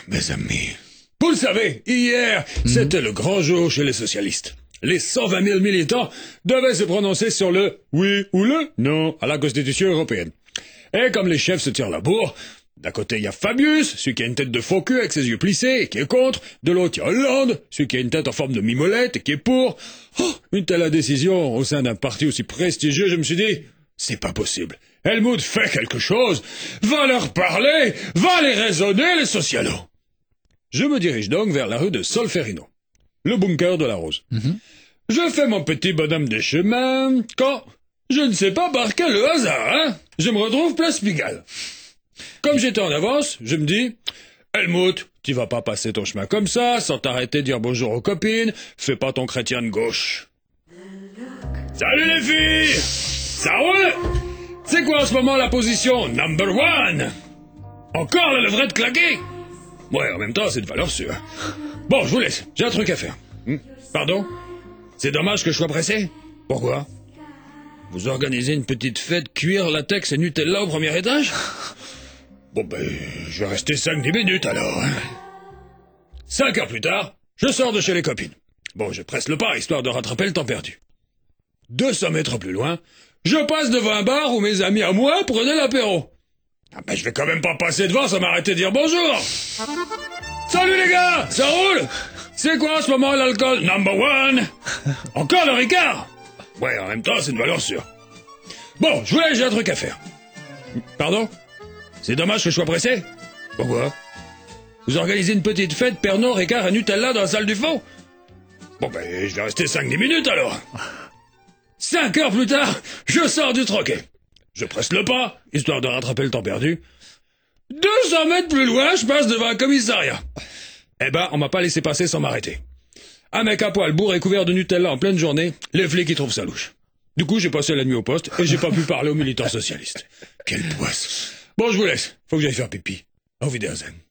mes amis. Vous le savez, hier, c'était le grand jour chez les socialistes. Les 120 000 militants devaient se prononcer sur le oui ou le non à la Constitution européenne. Et comme les chefs se tirent la bourre, d'un côté il y a Fabius, celui qui a une tête de faux cul avec ses yeux plissés et qui est contre, de l'autre il y a Hollande, celui qui a une tête en forme de mimolette et qui est pour. Oh, une telle décision au sein d'un parti aussi prestigieux, je me suis dit, c'est pas possible. Helmut fait quelque chose, va leur parler, va les raisonner les socialos. Je me dirige donc vers la rue de Solferino, le bunker de la Rose. Je fais mon petit bonhomme de chemin quand, je ne sais pas par quel hasard, je me retrouve place Pigalle. Comme j'étais en avance, je me dis, Helmut, tu vas pas passer ton chemin comme ça, sans t'arrêter dire bonjour aux copines, fais pas ton chrétien de gauche. Salut les filles! Ça roule? C'est quoi en ce moment la position number one? Encore la levrette claquée? Ouais, en même temps, c'est de valeur sûre. Bon, je vous laisse, j'ai un truc à faire. Pardon? C'est dommage que je sois pressé? Pourquoi? Vous organisez une petite fête cuir, latex et Nutella au premier étage? Bon ben, je vais rester 5-10 minutes alors. 5 heures plus tard, je sors de chez les copines. Bon, je presse le pas, histoire de rattraper le temps perdu. 200 mètres plus loin, je passe devant un bar où mes amis à moi prenaient l'apéro. Ah ben, je vais quand même pas passer devant sans m'arrêter de dire bonjour. Salut les gars, ça roule? C'est quoi en ce moment l'alcool number one? Encore le Ricard? Ouais, en même temps, c'est une valeur sûre. Bon, je vous laisse, j'ai un truc à faire. Pardon? C'est dommage que je sois pressé? Pourquoi? Vous organisez une petite fête Pernod, Ricard et Nutella dans la salle du fond? Bon ben, je vais rester 5-10 minutes alors. 5 heures plus tard, je sors du troquet. Je presse le pas, histoire de rattraper le temps perdu. 200 mètres plus loin, je passe devant un commissariat. Eh ben, on m'a pas laissé passer sans m'arrêter. Un mec à poil bourré et couvert de Nutella en pleine journée, les flics y trouvent ça louche. Du coup, j'ai passé la nuit au poste et j'ai pas pu parler aux militants socialistes. Quelle poisse. Bon, je vous laisse. Faut que j'aille faire pipi. Auf Wiedersehen.